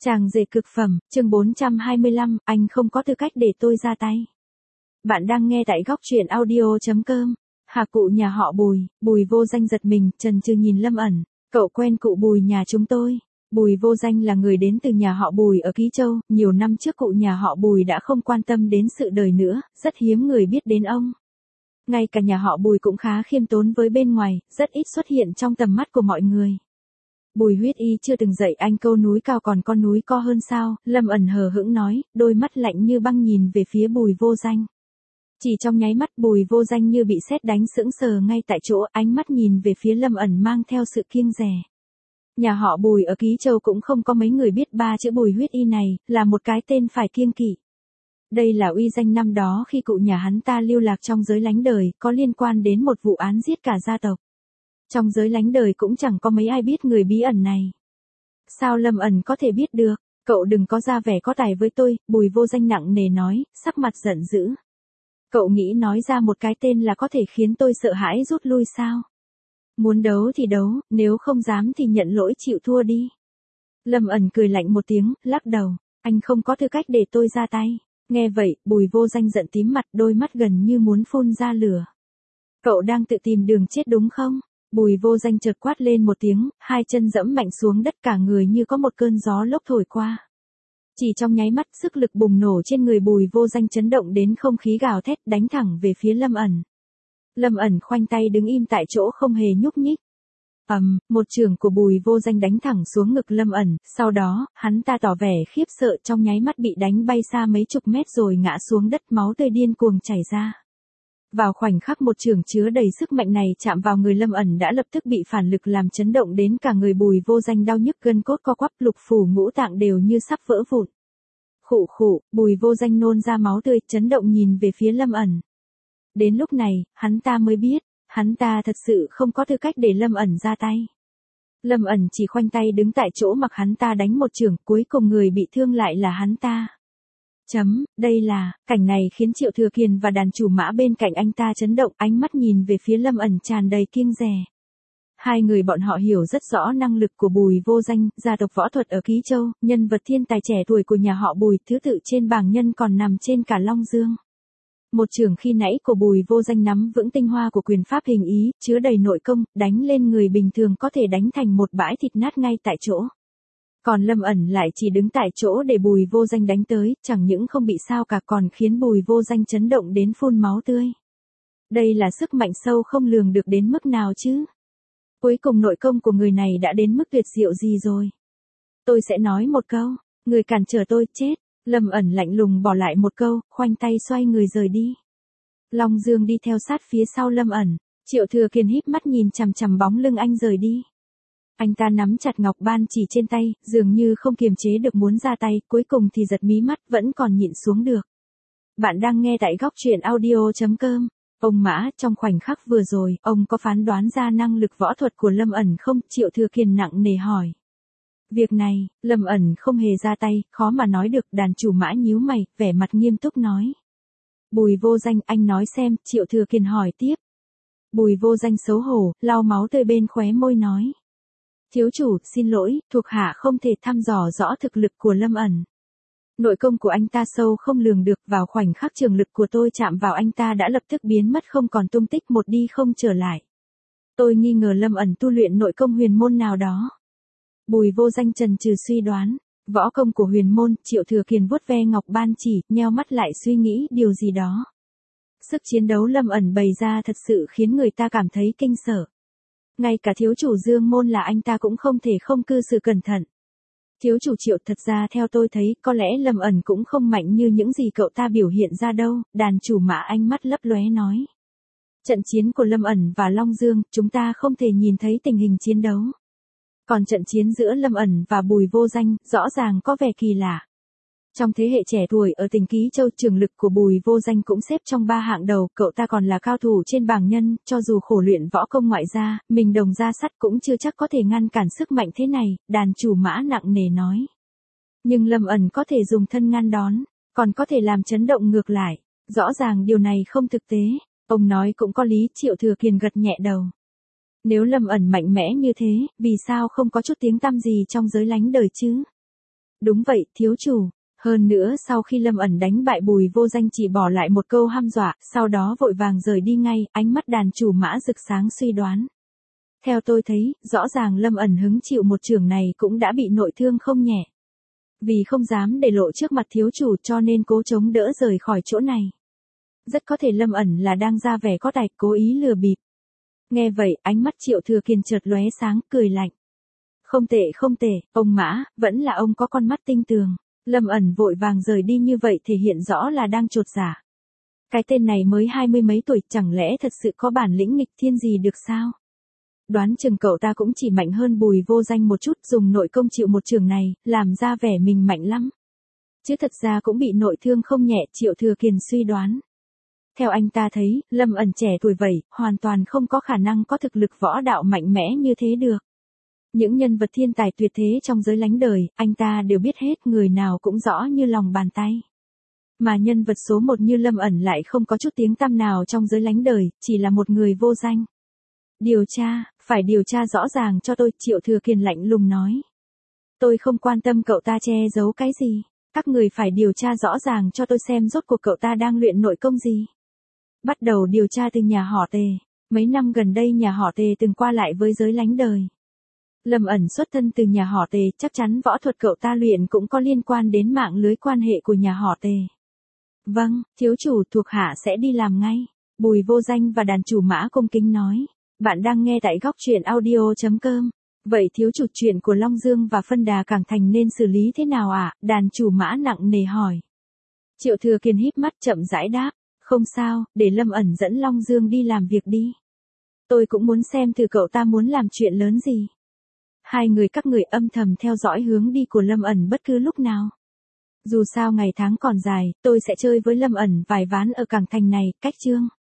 Chàng rể cực phẩm, chương 425, anh không có tư cách để tôi ra tay. Bạn đang nghe tại góc truyện audio.com. Hà cụ nhà họ Bùi, Bùi Vô Danh giật mình, chần chừ nhìn Lâm ẩn. Cậu quen cụ Bùi nhà chúng tôi. Bùi Vô Danh là người đến từ nhà họ Bùi ở Ký Châu, nhiều năm trước cụ nhà họ Bùi đã không quan tâm đến sự đời nữa, rất hiếm người biết đến ông. Ngay cả nhà họ Bùi cũng khá khiêm tốn với bên ngoài, rất ít xuất hiện trong tầm mắt của mọi người. Bùi Huyết Y chưa từng dạy anh câu núi cao còn con núi co hơn sao, Lâm ẩn hờ hững nói, đôi mắt lạnh như băng nhìn về phía Bùi Vô Danh. Chỉ trong nháy mắt Bùi Vô Danh như bị sét đánh sững sờ ngay tại chỗ, ánh mắt nhìn về phía Lâm ẩn mang theo sự kiêng dè. Nhà họ Bùi ở Ký Châu cũng không có mấy người biết ba chữ Bùi Huyết Y này, là một cái tên phải kiêng kỵ. Đây là uy danh năm đó khi cụ nhà hắn ta lưu lạc trong giới lánh đời, có liên quan đến một vụ án giết cả gia tộc. Trong giới lánh đời cũng chẳng có mấy ai biết người bí ẩn này. Sao Lâm ẩn có thể biết được? Cậu đừng có ra vẻ có tài với tôi, Bùi Vô Danh nặng nề nói, sắc mặt giận dữ. Cậu nghĩ nói ra một cái tên là có thể khiến tôi sợ hãi rút lui sao? Muốn đấu thì đấu, nếu không dám thì nhận lỗi chịu thua đi. Lâm ẩn cười lạnh một tiếng, lắc đầu, anh không có tư cách để tôi ra tay. Nghe vậy, Bùi Vô Danh giận tím mặt, đôi mắt gần như muốn phun ra lửa. Cậu đang tự tìm đường chết đúng không? Bùi Vô Danh chợt quát lên một tiếng, hai chân dẫm mạnh xuống đất, cả người như có một cơn gió lốc thổi qua. Chỉ trong nháy mắt, sức lực bùng nổ trên người Bùi Vô Danh chấn động đến không khí gào thét, đánh thẳng về phía Lâm ẩn. Lâm ẩn khoanh tay đứng im tại chỗ không hề nhúc nhích. Một chưởng của Bùi Vô Danh đánh thẳng xuống ngực Lâm ẩn, sau đó, hắn ta tỏ vẻ khiếp sợ, trong nháy mắt bị đánh bay xa mấy chục mét rồi ngã xuống đất, máu tươi điên cuồng chảy ra. Vào khoảnh khắc một chưởng chứa đầy sức mạnh này chạm vào người Lâm ẩn đã lập tức bị phản lực làm chấn động đến cả người Bùi Vô Danh đau nhức, gân cốt co quắp, lục phủ ngũ tạng đều như sắp vỡ vụn. Khụ khụ, Bùi Vô Danh nôn ra máu tươi, chấn động nhìn về phía Lâm ẩn. Đến lúc này, hắn ta mới biết, hắn ta thật sự không có tư cách để Lâm ẩn ra tay. Lâm ẩn chỉ khoanh tay đứng tại chỗ mặc hắn ta đánh một chưởng, cuối cùng người bị thương lại là hắn ta. Đây là, cảnh này khiến Triệu Thừa Kiền và đàn chủ mã bên cạnh anh ta chấn động, ánh mắt nhìn về phía Lâm ẩn tràn đầy kiêng dè. Hai người bọn họ hiểu rất rõ năng lực của Bùi Vô Danh, gia tộc võ thuật ở Ký Châu, nhân vật thiên tài trẻ tuổi của nhà họ Bùi, thứ tự trên bảng nhân còn nằm trên cả Long Dương. Một chưởng khi nãy của Bùi Vô Danh nắm vững tinh hoa của quyền pháp hình ý, chứa đầy nội công, đánh lên người bình thường có thể đánh thành một bãi thịt nát ngay tại chỗ. Còn Lâm ẩn lại chỉ đứng tại chỗ để Bùi Vô Danh đánh tới, chẳng những không bị sao cả còn khiến Bùi Vô Danh chấn động đến phun máu tươi. Đây là sức mạnh sâu không lường được đến mức nào chứ? Cuối cùng nội công của người này đã đến mức tuyệt diệu gì rồi? Tôi sẽ nói một câu, người cản trở tôi, chết. Lâm ẩn lạnh lùng bỏ lại một câu, khoanh tay xoay người rời đi. Long Dương đi theo sát phía sau Lâm ẩn, Triệu Thừa Kiền híp mắt nhìn chằm chằm bóng lưng anh rời đi. Anh ta nắm chặt ngọc ban chỉ trên tay, dường như không kiềm chế được muốn ra tay, cuối cùng thì giật mí mắt, vẫn còn nhịn xuống được. Bạn đang nghe tại góc truyện audio.com. Ông Mã, trong khoảnh khắc vừa rồi, ông có phán đoán ra năng lực võ thuật của Lâm ẩn không? Triệu Thừa Kiền nặng nề hỏi. Việc này, Lâm ẩn không hề ra tay, khó mà nói được, đàn chủ mã nhíu mày, vẻ mặt nghiêm túc nói. Bùi Vô Danh, anh nói xem, Triệu Thừa Kiền hỏi tiếp. Bùi Vô Danh xấu hổ, lau máu tươi bên khóe môi nói. Thiếu chủ, xin lỗi, thuộc hạ không thể thăm dò rõ thực lực của Lâm ẩn. Nội công của anh ta sâu không lường được, vào khoảnh khắc trường lực của tôi chạm vào anh ta đã lập tức biến mất không còn tung tích, một đi không trở lại. Tôi nghi ngờ Lâm ẩn tu luyện nội công huyền môn nào đó. Bùi Vô Danh chần chừ suy đoán, võ công của huyền môn, Triệu Thừa Kiền vuốt ve ngọc ban chỉ, nheo mắt lại suy nghĩ điều gì đó. Sức chiến đấu Lâm ẩn bày ra thật sự khiến người ta cảm thấy kinh sợ. Ngay cả thiếu chủ Dương Môn là anh ta cũng không thể không cư xử cẩn thận. Thiếu chủ Triệu, thật ra theo tôi thấy, có lẽ Lâm ẩn cũng không mạnh như những gì cậu ta biểu hiện ra đâu, đàn chủ mã ánh mắt lấp lóe nói. Trận chiến của Lâm ẩn và Long Dương, chúng ta không thể nhìn thấy tình hình chiến đấu. Còn trận chiến giữa Lâm ẩn và Bùi Vô Danh, rõ ràng có vẻ kỳ lạ. Trong thế hệ trẻ tuổi ở tỉnh Ký Châu, trường lực của Bùi Vô Danh cũng xếp trong 3 hạng đầu, cậu ta còn là cao thủ trên bảng nhân, cho dù khổ luyện võ công ngoại gia, mình đồng ra sắt cũng chưa chắc có thể ngăn cản sức mạnh thế này, đàn chủ mã nặng nề nói. Nhưng Lâm ẩn có thể dùng thân ngăn đón, còn có thể làm chấn động ngược lại, rõ ràng điều này không thực tế. Ông nói cũng có lý, Triệu Thừa Kiền gật nhẹ đầu. Nếu Lâm ẩn mạnh mẽ như thế, vì sao không có chút tiếng tăm gì trong giới lánh đời chứ? Đúng vậy, thiếu chủ. Hơn nữa sau khi Lâm ẩn đánh bại Bùi Vô Danh chỉ bỏ lại một câu hăm dọa, sau đó vội vàng rời đi ngay, ánh mắt đàn chủ mã rực sáng suy đoán. Theo tôi thấy, rõ ràng Lâm ẩn hứng chịu một chưởng này cũng đã bị nội thương không nhẹ. Vì không dám để lộ trước mặt thiếu chủ cho nên cố chống đỡ rời khỏi chỗ này. Rất có thể Lâm ẩn là đang ra vẻ có tài, cố ý lừa bịp. Nghe vậy, ánh mắt Triệu Thừa Kiền chợt lóe sáng, cười lạnh. Không tệ không tệ, ông Mã, vẫn là ông có con mắt tinh tường. Lâm ẩn vội vàng rời đi như vậy thể hiện rõ là đang chột dạ. Cái tên này mới 20 mấy tuổi, chẳng lẽ thật sự có bản lĩnh nghịch thiên gì được sao? Đoán chừng cậu ta cũng chỉ mạnh hơn Bùi Vô Danh một chút, dùng nội công chịu một trường này, làm ra vẻ mình mạnh lắm. Chứ thật ra cũng bị nội thương không nhẹ, Triệu Thừa Kiền suy đoán. Theo anh ta thấy, Lâm ẩn trẻ tuổi vậy, hoàn toàn không có khả năng có thực lực võ đạo mạnh mẽ như thế được. Những nhân vật thiên tài tuyệt thế trong giới lánh đời, anh ta đều biết hết, người nào cũng rõ như lòng bàn tay. Mà nhân vật số 1 như Lâm ẩn lại không có chút tiếng tăm nào trong giới lánh đời, chỉ là một người vô danh. Điều tra, phải điều tra rõ ràng cho tôi, Triệu Thừa Kiền lạnh lùng nói. Tôi không quan tâm cậu ta che giấu cái gì. Các người phải điều tra rõ ràng cho tôi xem rốt cuộc cậu ta đang luyện nội công gì. Bắt đầu điều tra từ nhà họ Tề. Mấy năm gần đây nhà họ Tề từng qua lại với giới lánh đời. Lâm ẩn xuất thân từ nhà họ Tề, chắc chắn võ thuật cậu ta luyện cũng có liên quan đến mạng lưới quan hệ của nhà họ Tề. Vâng, thiếu chủ, thuộc hạ sẽ đi làm ngay. Bùi Vô Danh và đàn chủ Mã cung kính nói. Bạn đang nghe tại góc truyện audio.com. Vậy thiếu chủ, chuyện của Long Dương và Phân Đà Cảng Thành nên xử lý thế nào ạ? Đàn chủ Mã nặng nề hỏi. Triệu Thừa Kiền híp mắt chậm rãi đáp. Không sao, để Lâm ẩn dẫn Long Dương đi làm việc đi. Tôi cũng muốn xem thử cậu ta muốn làm chuyện lớn gì. Hai người các người âm thầm theo dõi hướng đi của Lâm ẩn bất cứ lúc nào. Dù sao ngày tháng còn dài, tôi sẽ chơi với Lâm ẩn vài ván ở Cảng Thành này, cách chương.